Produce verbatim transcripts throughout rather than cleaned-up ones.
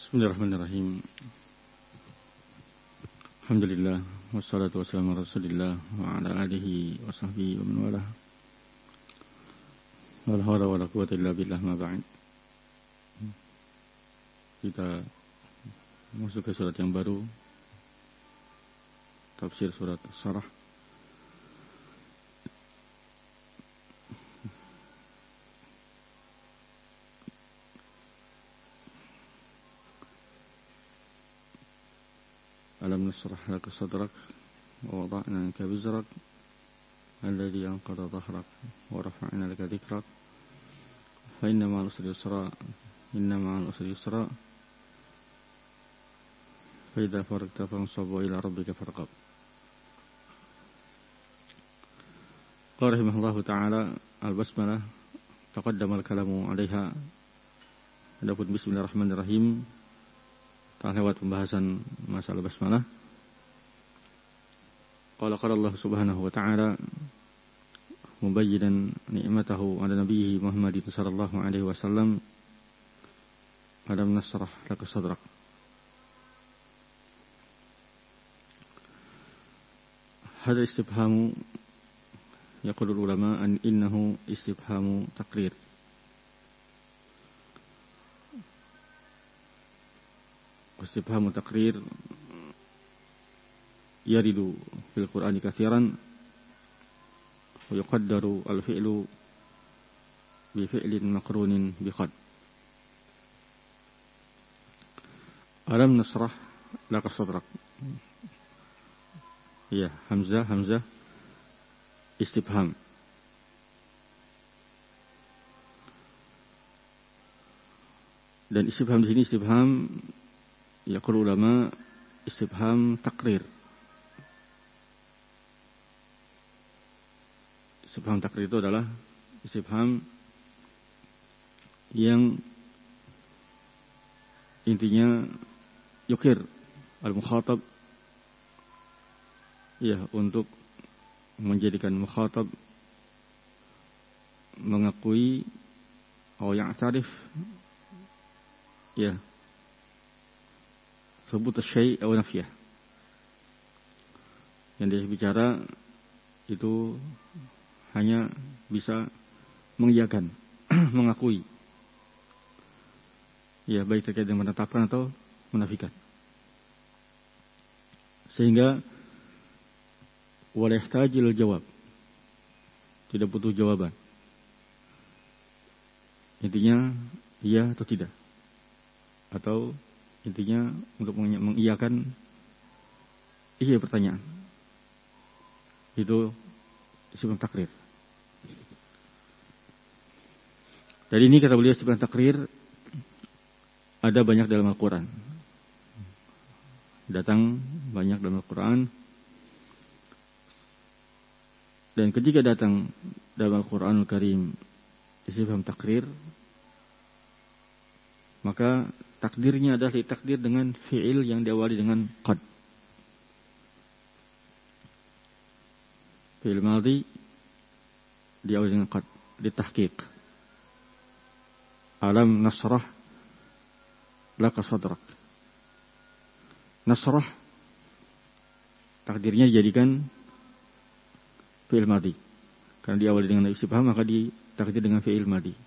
Bismillahirrahmanirrahim. Alhamdulillah wassalatu wassalamu ala Rasulillah wa ala alihi wa sahbihi wa man walah. Wala hawla wala quwwata illa billah, ma ba'd. Kita masuk ke surat yang baru, tafsir surat As-Sarah. Alam nasrah laka sadrak wa wada'na anka wizrak alladhi anqadha dhahrak wa rafa'na laka dhikrak fa inna ma'al usri yusra inna ma'al usri yusra fa idza faragta fansab wa ila rabbika farghab. Qala rahimahullahu ta'ala al-basmalah taqaddama al-kalamu 'alaiha. Adapun bismillahirrahmanirrahim telah lewat pembahasan masalah basmalah. Qala qala Allah subhanahu wa ta'ala mubayyinan ni'matahu ala nabiyhi Muhammadin sallallahu alaihi wasallam, alam nasrah laka sadrak. Hadha istifhamu yaqulu ulama an innahu istifhamu taqrir. Istifhamu taqrir yaridu fil Qur'ani katsiran wa yuqaddaru al-fi'lu bi fi'lin maqrunin bi qad. Alam nasrah laka sadrak. Ya, hamzah hamzah istifham. Dan istifham di sini istifham yaqul ulama istifham takrir. Istifham takrir itu adalah istifham yang intinya yukir al-mukhatab, ya, untuk menjadikan mukhatab mengakui atau ya'tarif, ya, sebut syai' atau nafiyah. Yang dia bicara itu hanya bisa mengiyakan, mengakui, ya, baik terkait dengan menetapkan atau menafikan. Sehingga wala yahtajil jawab, tidak butuh jawaban. Intinya iya atau tidak, atau intinya untuk mengiyakan isi pertanyaan. Itu istifham takrir. Dari ini kata beliau istifham takrir ada banyak dalam Al-Quran. Datang banyak dalam Al-Quran. Dan ketika datang dalam Al-Quranul Karim istifham takrir, maka takdirnya adalah ditakdir dengan fi'il yang diawali dengan qad. Fi'il madhi diawali dengan qad, ditahqiq. Alam nasrah laka sadrak. Nasrah takdirnya dijadikan fi'il madhi. Karena diawali dengan istifham maka ditakdir dengan fi'il madhi.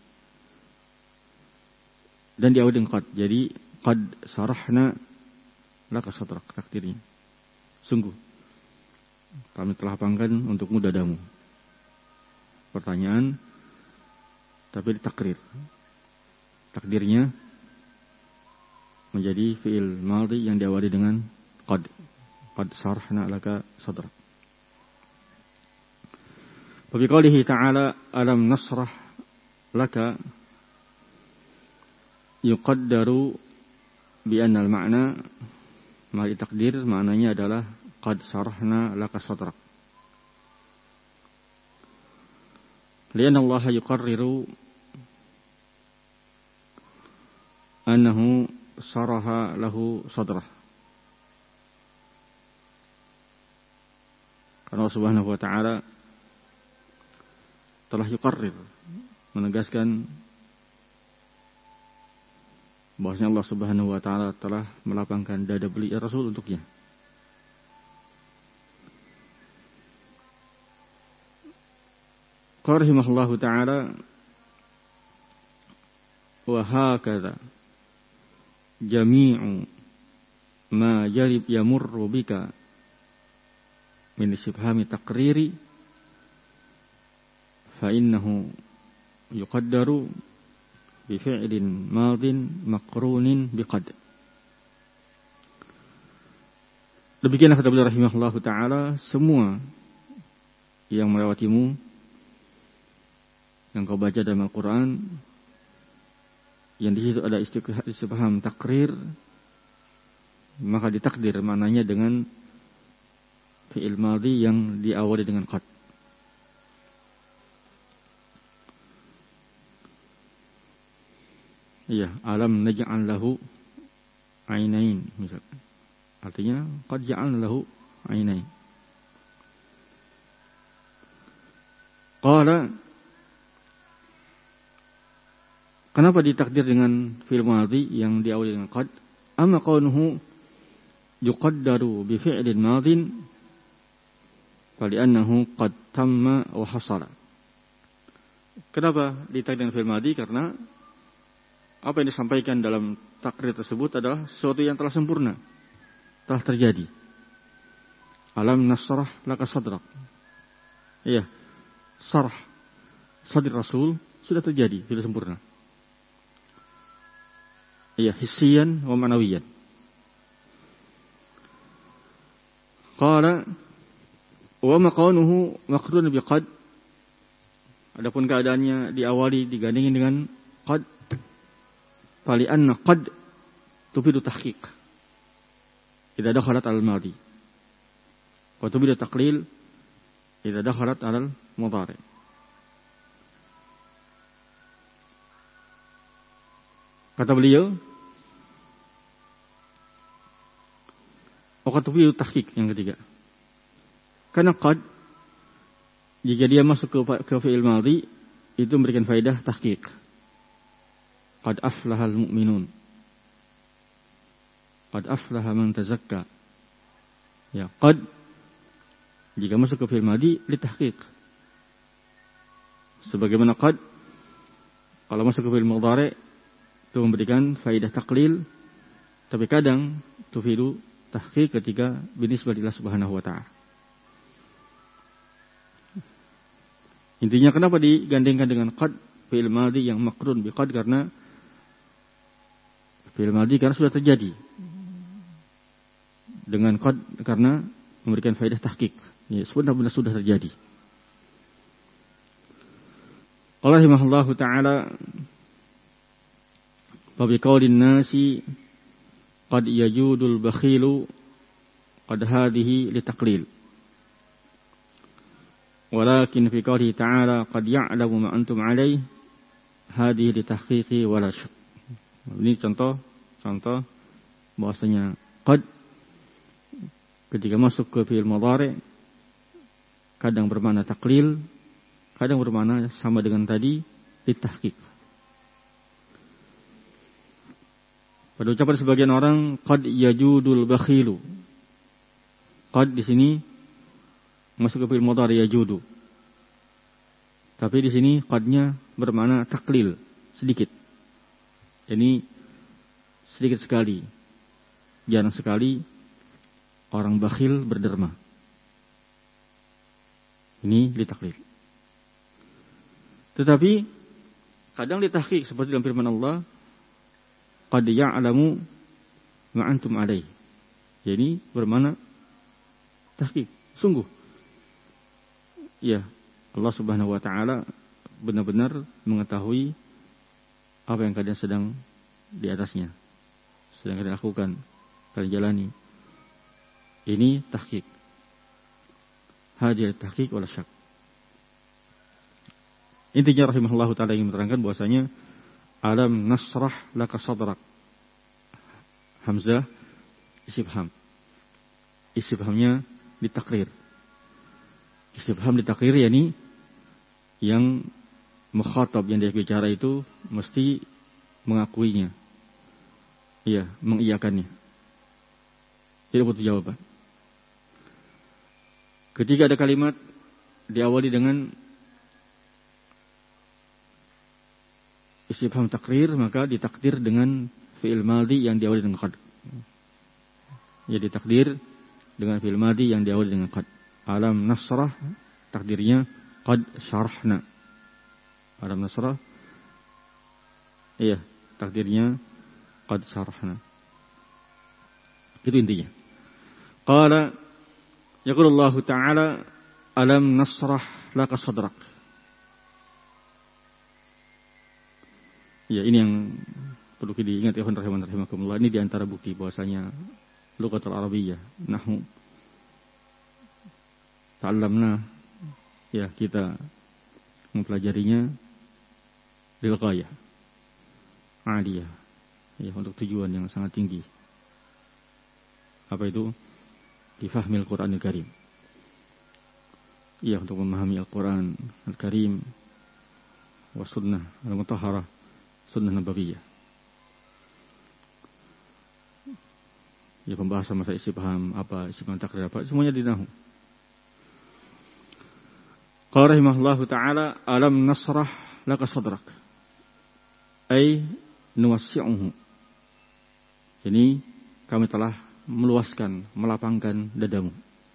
Dan diawali dengan qad. Jadi qad sarahna laka sadrak, takdirnya. Sungguh kami telah lapangkan untukmu dadamu. Pertanyaan tapi ditakrir. Takdirnya menjadi fi'il madhi yang diawali dengan qad. Qad sarahna laka sadrak. Wa bi qoulihi ta'ala alam nasrah laka yuqaddaru bi anna al-ma'na, mari takdir maknanya adalah qad sarahna laka sadrak. Lianna Allah yuqarriru annahu saraha lahu sadrah. Karena Allah Subhanahu wa ta'ala telah yuqarrir, menegaskan bahwasanya Allah Subhanahu wa taala telah melapangkan dada beliau Rasul untuknya. Qala rahimahullahu taala wa hakadha jami'u ma jarib yamurru bika min istifhami taqriri fa innahu yuqaddaru bi fi'lin madin maqrunin biqad. Demikianlah kata beliau rahimahullahu taala, semua yang melewatimu yang kau baca dalam Al-Qur'an yang di situ ada istifham takrir, maka ditakdir maknanya dengan fi'il madhi yang diawali dengan qad. Iya, alam naj'al lahu ainain misal. Artinya qad ja'alna lahu ainain. Qala, kenapa ditakdir dengan fi'il madhi yang diawali dengan qad? Amma qawnuhu yuqaddaru bi fi'lin madhin fali'annahu qad tamma wa hasala. Kenapa ditakdir dengan fi'il madhi? Karena apa yang disampaikan dalam takrir tersebut adalah sesuatu yang telah sempurna, telah terjadi. Alam nasrah laka sadrak. Iya, sarah sadr Rasul sudah terjadi, sudah sempurna. Iya, hissiyan wa ma'nawiyan. Qala wa maqanuhu maqrun biqad. Adapun keadaannya diawali digandengin dengan qad, fali anna qad tufidu tahqiq idza dakhalat al-madhi wa tufidu taqlil idza dakhalat al-mudhari. Kata beliau, wa tufidu tahqiq yang ketiga. Karena qad jika dia masuk ke ke fi'il madhi itu memberikan faedah tahqiq. Qad aflahal mu'minun. Qad aflaha man tazakka. Ya, qad jika masuk ke fi'il madhi litahqiq. Sebagaimana qad kalau masuk ke fi'il mudhari itu memberikan faedah taklil, tapi kadang tufidu tahqiq ketika binisbah ila subhanahu wa ta'ala. Intinya kenapa digandengkan dengan qad fi'il madhi yang makrun biqad? Karena fi'il madhi karena sudah terjadi. Dengan qad karena memberikan faedah tahqiq. Ya, benar-benar sudah terjadi. Allah rahimahullahu ta'ala fa bi qaulin nasi qad yajudul bakhilu qad hadhihi litaqlil. Walakin fi qaulihi ta'ala qad ya'lamu ma antum alaihi hadhihi litahqiqi wala syak. Ini contoh contoh bahwasanya qad ketika masuk ke fi'il mudhari kadang bermakna taklil, kadang bermakna sama dengan tadi litahqiq. Pada ucapan sebagian orang qad yajudul bakhilu. Qad di sini masuk ke fi'il mudhari yajudu. Tapi di sini qadnya bermakna taklil, sedikit. Ini sedikit sekali, jarang sekali orang bakhil berderma. Ini litaklil. Tetapi kadang litahqiq seperti dalam firman Allah, qad ya'lamu ma antum alaih. Jadi bermakna tahqiq, sungguh. Ya, Allah Subhanahu wa taala benar-benar mengetahui apa yang kalian sedang di atasnya, sedang kalian lakukan, kalian jalani. Ini tahqiq. Hadir tahqiq wala syak. Intinya rahimahullahu ta'ala ingin menerangkan bahwasanya alam nasrah laka sadrak. Hamzah istifham. Istifhamnya ditakrir. Istifham ditakrir yakni yang mukhatab yang dia bicara itu mesti mengakuinya. iya, mengiyakannya. Tidak butuh jawaban. Ketika ada kalimat diawali dengan istifham takrir, maka ditakdir dengan fi'il madhi yang diawali dengan qad. Ya, ditakdir dengan fi'il madhi yang diawali dengan qad. Alam nasrah, takdirnya qad syarahna. Alam nasrah, iya, takdirnya qad syarahna. Itu intinya. Qala yaqulullahu ta'ala alam nasrah laka sadrak. Ya, ini yang perlu diingat ya, rahimakumullah. Ini diantara bukti bahwasanya lughatul arabiyyah, nahwu, ta'allamna, ya, kita mempelajarinya lil ghayah, aliyah, ya, untuk tujuan yang sangat tinggi. Apa itu? Difahmil Qur'anil Karim. Ya, untuk memahami Al-Quran Al-Karim wa sunnah al-mutahharah, sunnah nabawiyah. Ya, pembahasan masalah istifham apa, istifham takrir apa, semuanya di nahwu. Qala rahimahullahu ta'ala alam nasrah laka sadrak, ay nuwassi'uhu. Jadi kami telah meluaskan, melapangkan dadamu.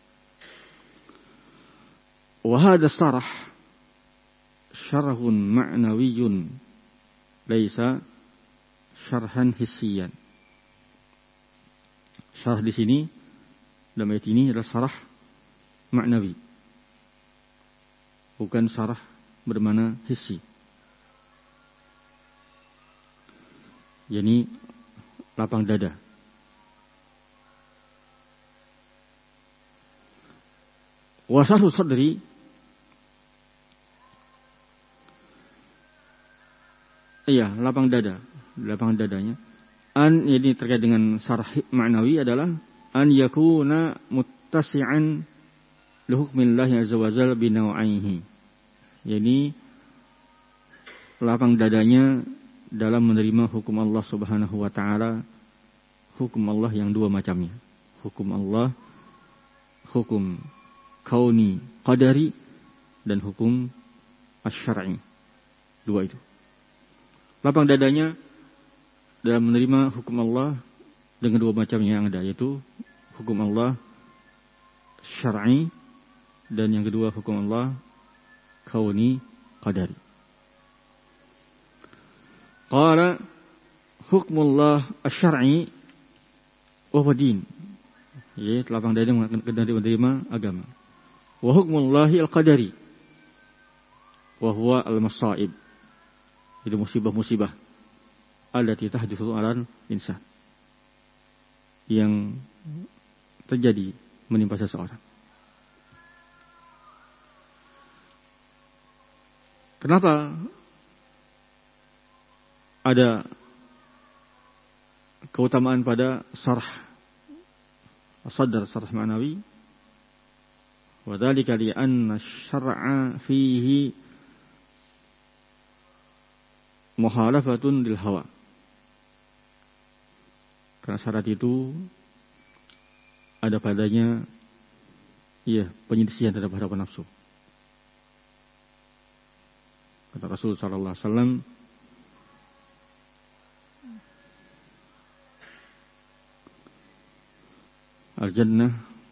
Wa hadha sarah syarhun ma'nawiyyun laisa syarhan hissiyan. Syarh di sini dalam ayat ini adalah syarah ma'nawi, bukan syarah bermakna hissi. Yani lapang dada. Wa syarhu sadri, iya, lapang dada, lapang dadanya. An, ini terkait dengan syarah ma'nawi adalah an yakuna muttasi'an li hukmillahi azza wa jalla bi naw'aihi. Yani lapang dadanya dalam menerima hukum Allah Subhanahu wa taala, hukum Allah yang dua macamnya. Hukum Allah, hukum kauni qadari, dan hukum asy-syar'i. Dua itu. Lapang dadanya dalam menerima hukum Allah dengan dua macamnya yang ada, yaitu hukum Allah syar'i dan yang kedua hukum Allah kauni qadari. Qala hukmullah asy-syar'i wa huwa din. Ya, lapang dada menerima agama. Wa hukmullahi al-qadari wa huwa al-masaib. Itu musibah-musibah allati tahditsu 'alal insan, yang terjadi menimpa seseorang. Kenapa ada keutamaan pada sarh sadar, sarh ma'nawi? Wa dzalika li anna asy-syar'a fihi muhalafatun lil hawa. Karena syarat itu ada padanya, iya, penyelisihan terhadap hawa nafsu. Kata Rasul sallallahu alaihi wasallam, al-jannah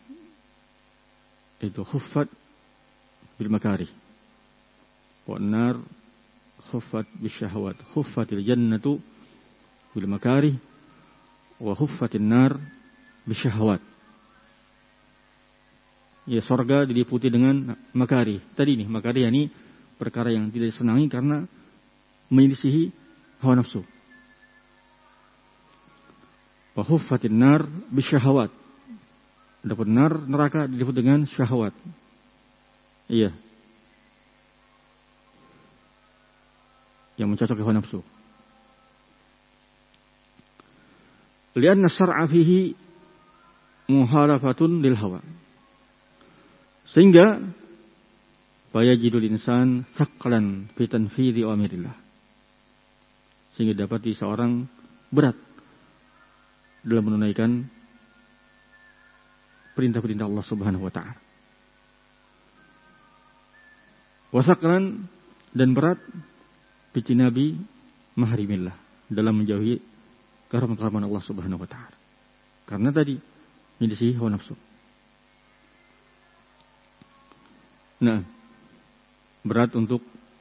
itu khuffat bil makarih, wa an-nar khuffat bisyahawat. Khuffatil jannatu bil makarih wa khuffatin nar bisyahawat. Ya, surga diliputi dengan makarih. Tadi nih, makarih ini perkara yang tidak disenangi karena menyelisihi hawa nafsu. Wa khuffatin nar bisyahawat. Adapun nar, neraka, diliputi dengan syahwat. Iya, yang mencocoki hawa nafsu. Lianna syar'a fihi muhalafatun lil hawa. Sehingga fayajidul insan thaqlan fi tanfidhi awamirillah. Sehingga dapati seorang berat dalam menunaikan perintah-perintah Allah Subhanahu wa taala. Wasaqlan, dan berat bijtinabi mahrimillah, dalam menjauhi keharaman-keharaman Allah Subhanahu wa taala. Karena tadi menyelisihi hawa nafsu. Nah, berat untuk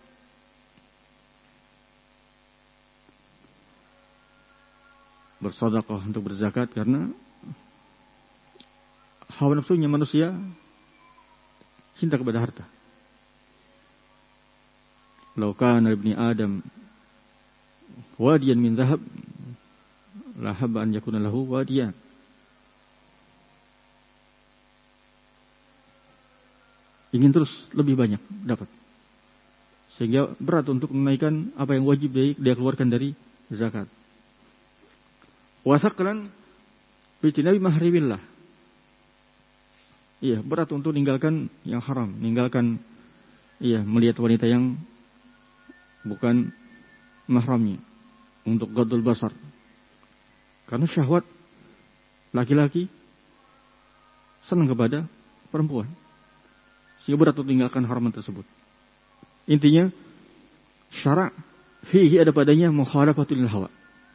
bersedekah, untuk berzakat, karena hawa nafsunya manusia cinta kepada harta. Lau kana ibni Adam wadiyan min dhahab la habba an yakuna lahu wadiyan. Ingin terus lebih banyak dapat, sehingga berat untuk menaikkan apa yang wajib dia, dia keluarkan dari zakat. Wasaqlan bijtinabi mahrimillah. Iya, berat untuk meninggalkan yang haram, meninggalkan iya melihat wanita yang bukan mahramnya, untuk ghadul basar. Karena syahwat laki-laki senang kepada perempuan, sehingga berat untuk meninggalkan haraman tersebut. Intinya syara' fihi, ada padanya mukhalafatul hawa,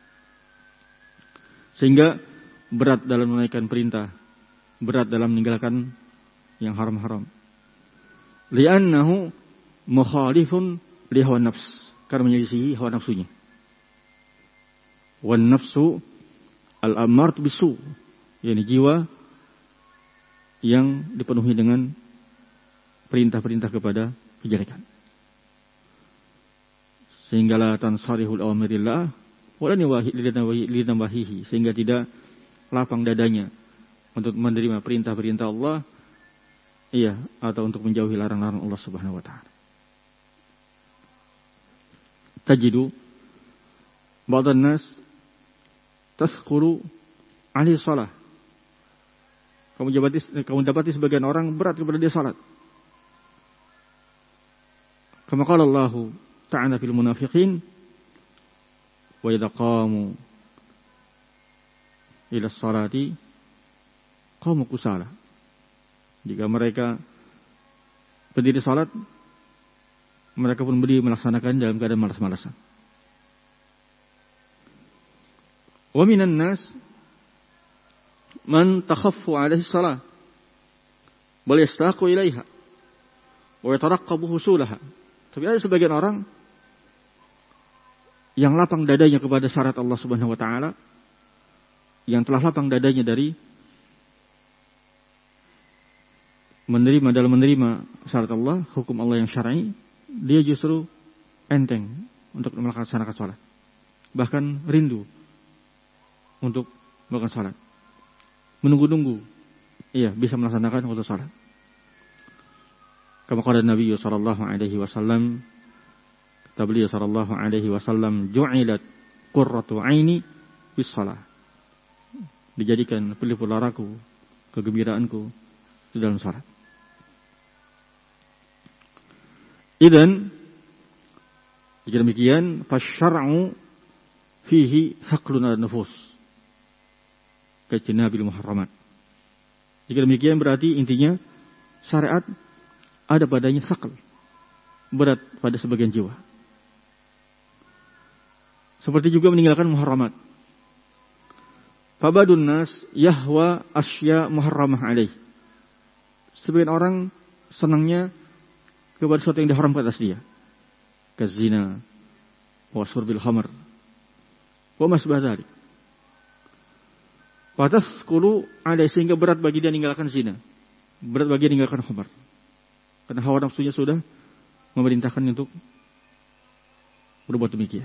sehingga berat dalam menunaikan perintah, berat dalam meninggalkan yang haram-haram. Li'annahu mukhalifun li hawa nafs, karena menyelisihi hawa nafsunya. Wan nafsu al-ammart bisu, yakni jiwa yang dipenuhi dengan perintah-perintah kepada kejelekan. Sehingga la tansarihul awamirillah wala niwahihi, sehingga tidak lapang dadanya untuk menerima perintah-perintah Allah, iya, atau untuk menjauhi larang-larang Allah Subhanahu wa taala. Tajidu ba'dhan nas tazkuru ahli shalah. Kamu dapati kamu dapati sebagian orang berat kepada dia salat. Kama qala Allah ta'ala fil munafiqin wa idza qamu ila sholati qamu kusala. Jika mereka berdiri salat, mereka pun berdiri melaksanakan dalam keadaan malas-malasan. Wa minan nas man takhaffu 'alaihi shalah bal yastaqu ilaiha wa yataraqqabu husulaha. Tapi ada sebagian orang yang lapang dadanya kepada syarat Allah Subhanahu wa taala, yang telah lapang dadanya dari menerima dalam menerima syarat Allah, hukum Allah yang syar'i, dia justru enteng untuk melaksanakan salat. Bahkan rindu untuk melakukan salat. Menunggu-nunggu, iya, bisa melaksanakan waktu salat. Kama qala Nabi sallallahu alaihi wasallam, kata beliau sallallahu alaihi wasallam, ju'ilat qurratu aini bis shalah. Dijadikan pelipur laraku, kegembiraanku di dalam salat. Idzan, jika demikian, fasyar'u fihi thaqlun 'ala nufus kajtinabil muharramat. Jika demikian berarti intinya syariat ada padanya thaql, berat pada sebagian jiwa. Seperti juga meninggalkan muharramat. Fabadun nas yahwa asya muharramah alaih. Sebagian orang senangnya kepada sesuatu yang diharamkan atas dia, kazina wa surbil khamr wa masbah dzalik. Fatazkulu alai, sehingga berat bagi dia meninggalkan zina, berat bagi dia meninggalkan khamr, karena hawa nafsunya sudah memerintahkan untuk berbuat demikian.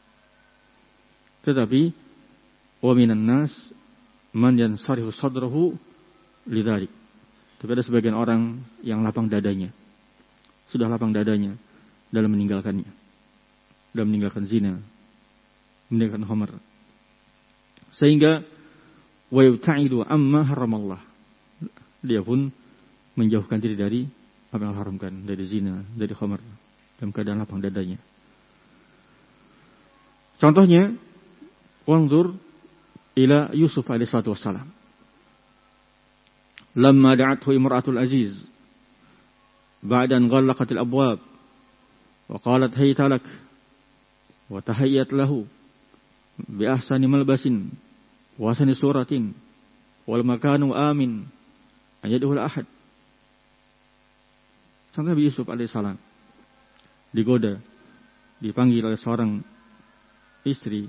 Tetapi wa minan nas man yansarihu sadrahu lidzalik. Tapi ada sebagian orang yang lapang dadanya, sudah lapang dadanya dalam meninggalkannya, dalam meninggalkan zina, meninggalkan khamr, sehingga wa yubta'idu amma haramallah, dia pun menjauhkan diri dari apa yang haramkan, dari zina, dari khamr, dalam keadaan lapang dadanya. Contohnya, wanzur ila Yusuf alaihi salatu wassalam. Lamma da'athu imra'atul aziz ba'da an ghallaqat al-abwab wa qalat hayta lak wa tahayyat lahu bi ahsani malbasin wa ahsani suratin wal makanu amin an yadkhul ahad. Sampai Nabi Yusuf alaihissalam digoda, dipanggil oleh seorang istri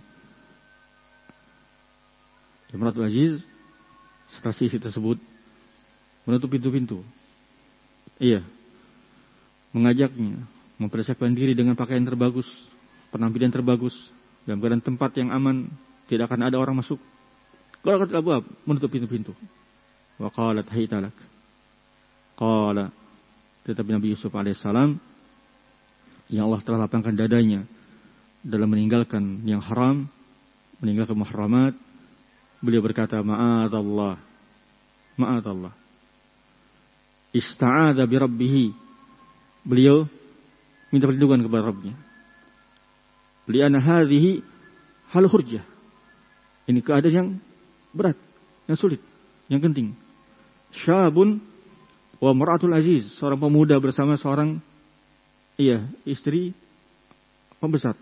Imratul Aziz. Setelah istri tersebut menutup pintu-pintu, iya, mengajaknya mempersiapkan diri dengan pakaian terbagus, penampilan terbagus, dalam keadaan tempat yang aman, tidak akan ada orang masuk. Ghalaqat al-abwab, menutup pintu-pintu. Wa qalat hayta lak. Qala, tetapi Nabi Yusuf alaihissalam yang Allah telah lapangkan dadanya dalam meninggalkan yang haram, meninggalkan muharramat, beliau berkata, ma'adallah, ma'adallah. Ista'adha bi rabbih. Beliau minta perlindungan kepada Rabbnya. Li'anna hadhihi hal hurjah. Ini keadaan yang berat, yang sulit, yang genting. Syabun wa mar'atul aziz, seorang pemuda bersama seorang iya, istri pembesar.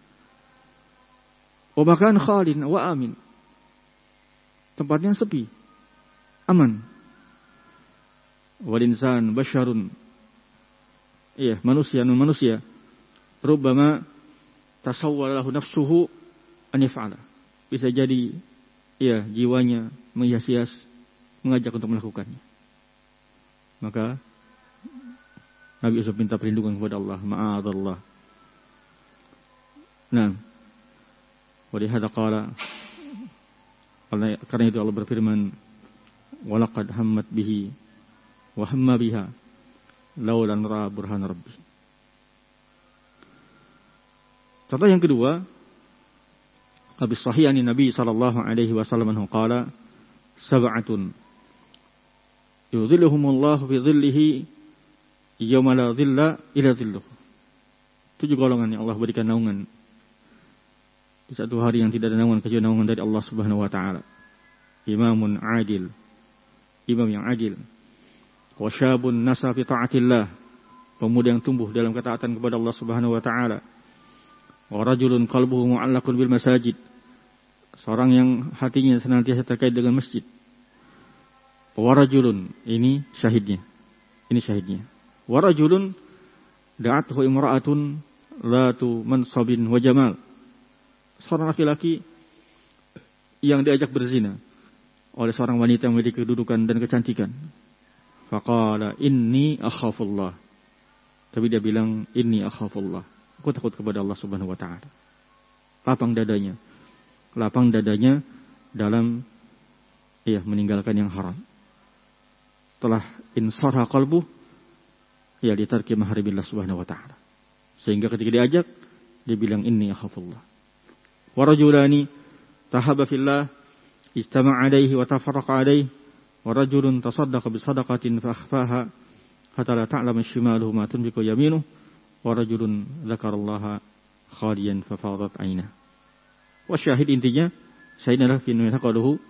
Wa makan khalin wa amin. Tempatnya sepi, aman. Wal insan basyarun, iya, manusia non manusia. Rubbama tasawwala lahu nafsuhu an yaf'ala. Bisa jadi iya, jiwanya menghias-hias mengajak untuk melakukannya. Maka Nabi Yusuf minta perlindungan kepada Allah, ma'adallah. Nah, wa lihadza qala, karena itu Allah berfirman, walaqad hammat bihi wa hamma biha laulan ra burhan rabbi. Contoh yang kedua, habis sahihani Nabi sallallahu alaihi wasallam anhu qala sab'atun yudhilluhumullahu fi dhillihi yauma la dhilla illa dhilluh. Tujuh golongan yang Allah berikan naungan di satu hari yang tidak ada naungan kecuali naungan dari Allah Subhanahu wa taala. Imamun adil, imam yang adil. Wa syabun nasa fi ta'atillah, pemuda yang tumbuh dalam ketaatan kepada Allah Subhanahu wa taala. Wa rajulun qalbuhu mu'allaqun bil masajid, seorang yang hatinya senantiasa terkait dengan masjid. Wa rajulun, ini syahidnya. Ini syahidnya. Wa rajulun da'athu imra'atun latu mansabin wa jamal, seorang laki-laki yang diajak berzina oleh seorang wanita yang memiliki kedudukan dan kecantikan. Faqala inni akhafullah. Tapi dia bilang inni akhafullah, aku takut kepada Allah Subhanahu wa taala. Lapang dadanya. Lapang dadanya dalam iya, meninggalkan yang haram. Telah insarha qalbu, ya, di tarki maharibillah Subhanahu wa taala. Sehingga ketika diajak dia bilang inni akhafullah. Wa rajulani tahaba fillah istama'a alaihi wa tafarraqa alaihi. Wa rajulun tasaddaqa bi sadaqatin fa akhfaha hatta la ta'lama shimaluhu ma tunfiqu yaminuhu. Wa rajulun dzakarallaha khaliyan fa fadat 'ainah. Wa syahid, intinya sayyidina fi nahaqaluhu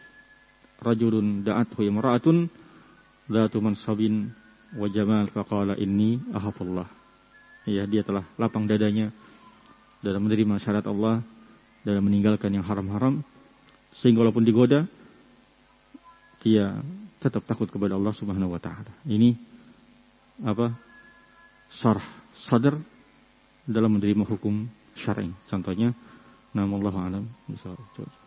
rajulun da'athu imra'atun dzatu mansabin wa jamal fa qala inni akhafullah. Ya, dia telah lapang dadanya dalam menerima syariat Allah, dalam meninggalkan yang haram-haram, sehingga walaupun digoda dia tetap takut kepada Allah Subhanahu wa taala. Ini apa? Syarh sadr dalam menerima hukum syar'i. Contohnya, namallahu alam.